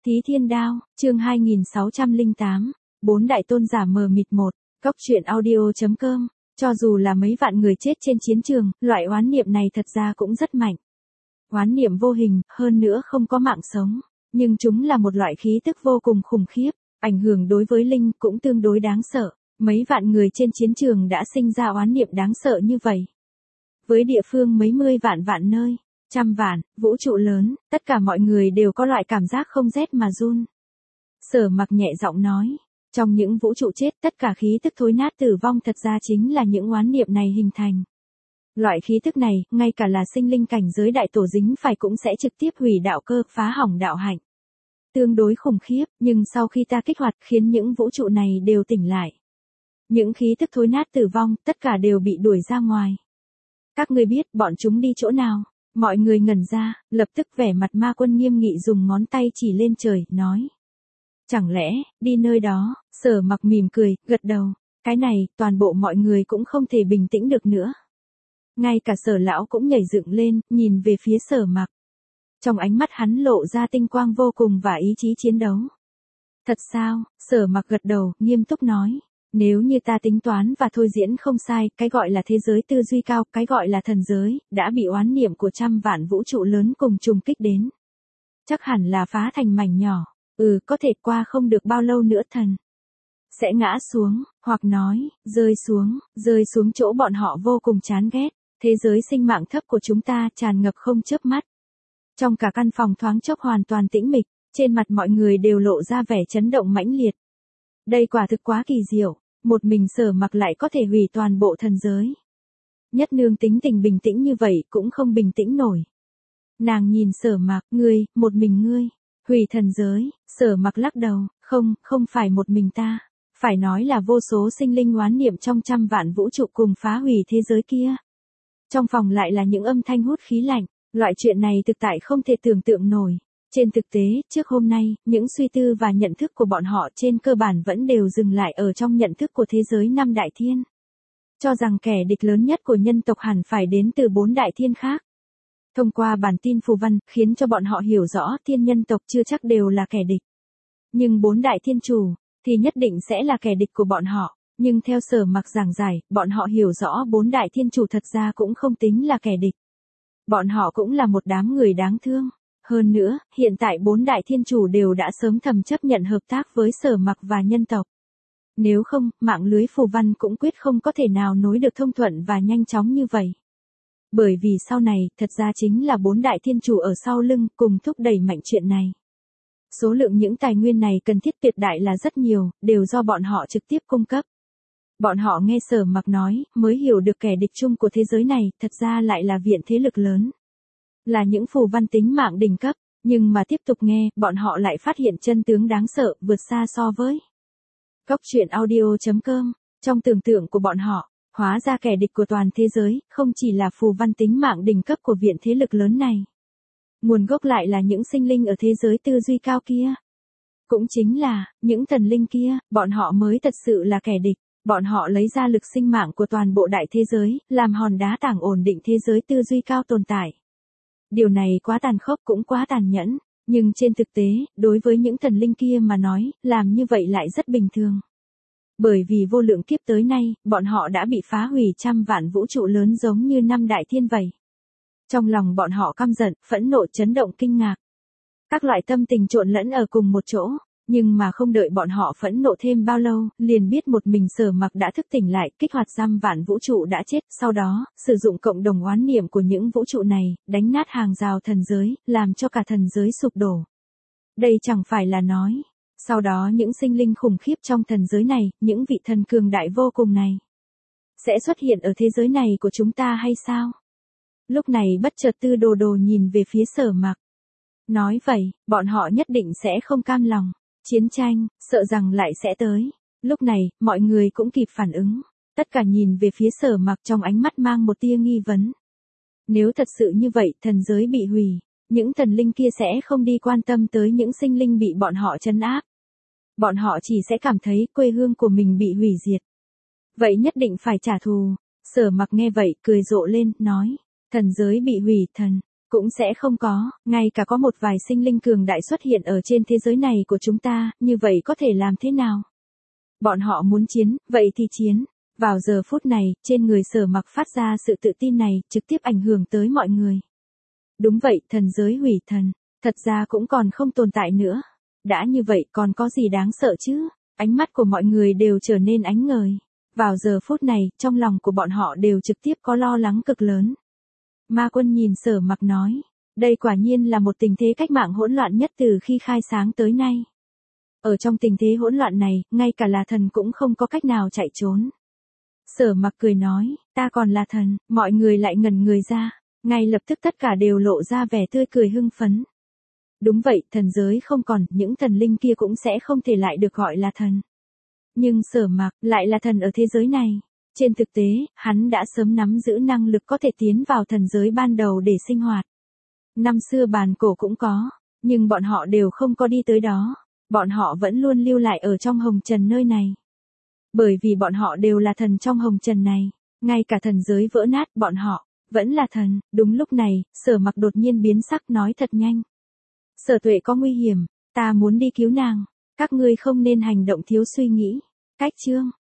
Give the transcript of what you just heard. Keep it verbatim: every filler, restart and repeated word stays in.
Thí Thiên Đao, chương hai nghìn sáu trăm lẻ tám, bốn đại tôn giả mờ mịt một, Cốc truyện audio chấm com, cho dù là mấy vạn người chết trên chiến trường, loại oán niệm này thật ra cũng rất mạnh. Oán niệm vô hình, hơn nữa không có mạng sống, nhưng chúng là một loại khí tức vô cùng khủng khiếp, ảnh hưởng đối với linh cũng tương đối đáng sợ. Mấy vạn người trên chiến trường đã sinh ra oán niệm đáng sợ như vậy. Với địa phương mấy mươi vạn vạn nơi, trăm vạn, vũ trụ lớn, tất cả mọi người đều có loại cảm giác không rét mà run. Sở Mặc nhẹ giọng nói, trong những vũ trụ chết tất cả khí tức thối nát tử vong thật ra chính là những oán niệm này hình thành. Loại khí tức này, ngay cả là sinh linh cảnh giới đại tổ dính phải cũng sẽ trực tiếp hủy đạo cơ, phá hỏng đạo hạnh. Tương đối khủng khiếp, nhưng sau khi ta kích hoạt khiến những vũ trụ này đều tỉnh lại. Những khí tức thối nát tử vong, tất cả đều bị đuổi ra ngoài. Các ngươi biết bọn chúng đi chỗ nào? Mọi người ngẩn ra, lập tức vẻ mặt Ma Quân nghiêm nghị dùng ngón tay chỉ lên trời, nói. Chẳng lẽ, đi nơi đó? Sở Mặc mỉm cười, gật đầu. Cái này, toàn bộ mọi người cũng không thể bình tĩnh được nữa. Ngay cả Sở lão cũng nhảy dựng lên, nhìn về phía Sở Mặc. Trong ánh mắt hắn lộ ra tinh quang vô cùng và ý chí chiến đấu. Thật sao? Sở Mặc gật đầu, nghiêm túc nói. Nếu như ta tính toán và thôi diễn không sai, cái gọi là thế giới tư duy cao, cái gọi là thần giới, đã bị oán niệm của trăm vạn vũ trụ lớn cùng trùng kích đến. Chắc hẳn là phá thành mảnh nhỏ, ừ có thể qua không được bao lâu nữa thần sẽ ngã xuống, hoặc nói, rơi xuống, rơi xuống chỗ bọn họ vô cùng chán ghét, thế giới sinh mạng thấp của chúng ta tràn ngập không chớp mắt. Trong cả căn phòng thoáng chốc hoàn toàn tĩnh mịch, trên mặt mọi người đều lộ ra vẻ chấn động mãnh liệt. Đây quả thực quá kỳ diệu. Một mình Sở Mặc lại có thể hủy toàn bộ thần giới. Nhất Nương tính tình bình tĩnh như vậy cũng không bình tĩnh nổi. Nàng nhìn Sở Mặc, ngươi, một mình ngươi, hủy thần giới. Sở Mặc lắc đầu, không, không phải một mình ta, phải nói là vô số sinh linh oán niệm trong trăm vạn vũ trụ cùng phá hủy thế giới kia. Trong phòng lại là những âm thanh hút khí lạnh, loại chuyện này thực tại không thể tưởng tượng nổi. Trên thực tế, trước hôm nay, những suy tư và nhận thức của bọn họ trên cơ bản vẫn đều dừng lại ở trong nhận thức của thế giới năm đại thiên. Cho rằng kẻ địch lớn nhất của nhân tộc hẳn phải đến từ bốn đại thiên khác. Thông qua bản tin phù văn, khiến cho bọn họ hiểu rõ thiên nhân tộc chưa chắc đều là kẻ địch. Nhưng bốn đại thiên chủ, thì nhất định sẽ là kẻ địch của bọn họ. Nhưng theo Sở Mặc giảng giải, bọn họ hiểu rõ bốn đại thiên chủ thật ra cũng không tính là kẻ địch. Bọn họ cũng là một đám người đáng thương. Hơn nữa, hiện tại bốn đại thiên chủ đều đã sớm thầm chấp nhận hợp tác với Sở Mặc và nhân tộc. Nếu không, mạng lưới phù văn cũng quyết không có thể nào nối được thông thuận và nhanh chóng như vậy. Bởi vì sau này, thật ra chính là bốn đại thiên chủ ở sau lưng cùng thúc đẩy mạnh chuyện này. Số lượng những tài nguyên này cần thiết tuyệt đại là rất nhiều, đều do bọn họ trực tiếp cung cấp. Bọn họ nghe Sở Mặc nói, mới hiểu được kẻ địch chung của thế giới này, thật ra lại là viện thế lực lớn. Là những phù văn tính mạng đỉnh cấp, nhưng mà tiếp tục nghe, bọn họ lại phát hiện chân tướng đáng sợ, vượt xa so với Cốc truyện audio chấm com. Trong tưởng tượng của bọn họ, hóa ra kẻ địch của toàn thế giới, không chỉ là phù văn tính mạng đỉnh cấp của viện thế lực lớn này. Nguồn gốc lại là những sinh linh ở thế giới tư duy cao kia. Cũng chính là, những thần linh kia, bọn họ mới thật sự là kẻ địch. Bọn họ lấy ra lực sinh mạng của toàn bộ đại thế giới, làm hòn đá tảng ổn định thế giới tư duy cao tồn tại. Điều này quá tàn khốc cũng quá tàn nhẫn, nhưng trên thực tế, đối với những thần linh kia mà nói, làm như vậy lại rất bình thường. Bởi vì vô lượng kiếp tới nay, bọn họ đã bị phá hủy trăm vạn vũ trụ lớn giống như năm đại thiên vậy. Trong lòng bọn họ căm giận, phẫn nộ, chấn động, kinh ngạc. Các loại tâm tình trộn lẫn ở cùng một chỗ. Nhưng mà không đợi bọn họ phẫn nộ thêm bao lâu, liền biết một mình Sở Mặc đã thức tỉnh lại, kích hoạt trăm vạn vũ trụ đã chết, sau đó, sử dụng cộng đồng oán niệm của những vũ trụ này, đánh nát hàng rào thần giới, làm cho cả thần giới sụp đổ. Đây chẳng phải là nói, sau đó những sinh linh khủng khiếp trong thần giới này, những vị thần cường đại vô cùng này, sẽ xuất hiện ở thế giới này của chúng ta hay sao? Lúc này bất chợt Tư Đồ Đồ nhìn về phía Sở Mặc. Nói vậy, bọn họ nhất định sẽ không cam lòng. Chiến tranh, sợ rằng lại sẽ tới. Lúc này, mọi người cũng kịp phản ứng. Tất cả nhìn về phía Sở Mặc trong ánh mắt mang một tia nghi vấn. Nếu thật sự như vậy, thần giới bị hủy, những thần linh kia sẽ không đi quan tâm tới những sinh linh bị bọn họ trấn áp. Bọn họ chỉ sẽ cảm thấy quê hương của mình bị hủy diệt. Vậy nhất định phải trả thù. Sở Mặc nghe vậy, cười rộ lên, nói. Thần giới bị hủy, thần. cũng sẽ không có, ngay cả có một vài sinh linh cường đại xuất hiện ở trên thế giới này của chúng ta, như vậy có thể làm thế nào? Bọn họ muốn chiến, vậy thì chiến. Vào giờ phút này, trên người Sở Mặc phát ra sự tự tin này, trực tiếp ảnh hưởng tới mọi người. Đúng vậy, thần giới hủy thần, thật ra cũng còn không tồn tại nữa. Đã như vậy còn có gì đáng sợ chứ? Ánh mắt của mọi người đều trở nên ánh ngời. Vào giờ phút này, trong lòng của bọn họ đều trực tiếp có lo lắng cực lớn. Ma Quân nhìn Sở Mặc nói, đây quả nhiên là một tình thế cách mạng hỗn loạn nhất từ khi khai sáng tới nay. Ở trong tình thế hỗn loạn này, ngay cả là thần cũng không có cách nào chạy trốn. Sở Mặc cười nói, ta còn là thần, mọi người lại ngẩn người ra, ngay lập tức tất cả đều lộ ra vẻ tươi cười hưng phấn. Đúng vậy, thần giới không còn, những thần linh kia cũng sẽ không thể lại được gọi là thần. Nhưng Sở Mặc lại là thần ở thế giới này. Trên thực tế, hắn đã sớm nắm giữ năng lực có thể tiến vào thần giới ban đầu để sinh hoạt. Năm xưa bàn cổ cũng có, nhưng bọn họ đều không có đi tới đó. Bọn họ vẫn luôn lưu lại ở trong hồng trần nơi này. Bởi vì bọn họ đều là thần trong hồng trần này, ngay cả thần giới vỡ nát bọn họ, vẫn là thần. Đúng lúc này, Sở Mặc đột nhiên biến sắc nói thật nhanh. Sở Tuệ có nguy hiểm, ta muốn đi cứu nàng, các ngươi không nên hành động thiếu suy nghĩ. Cách chương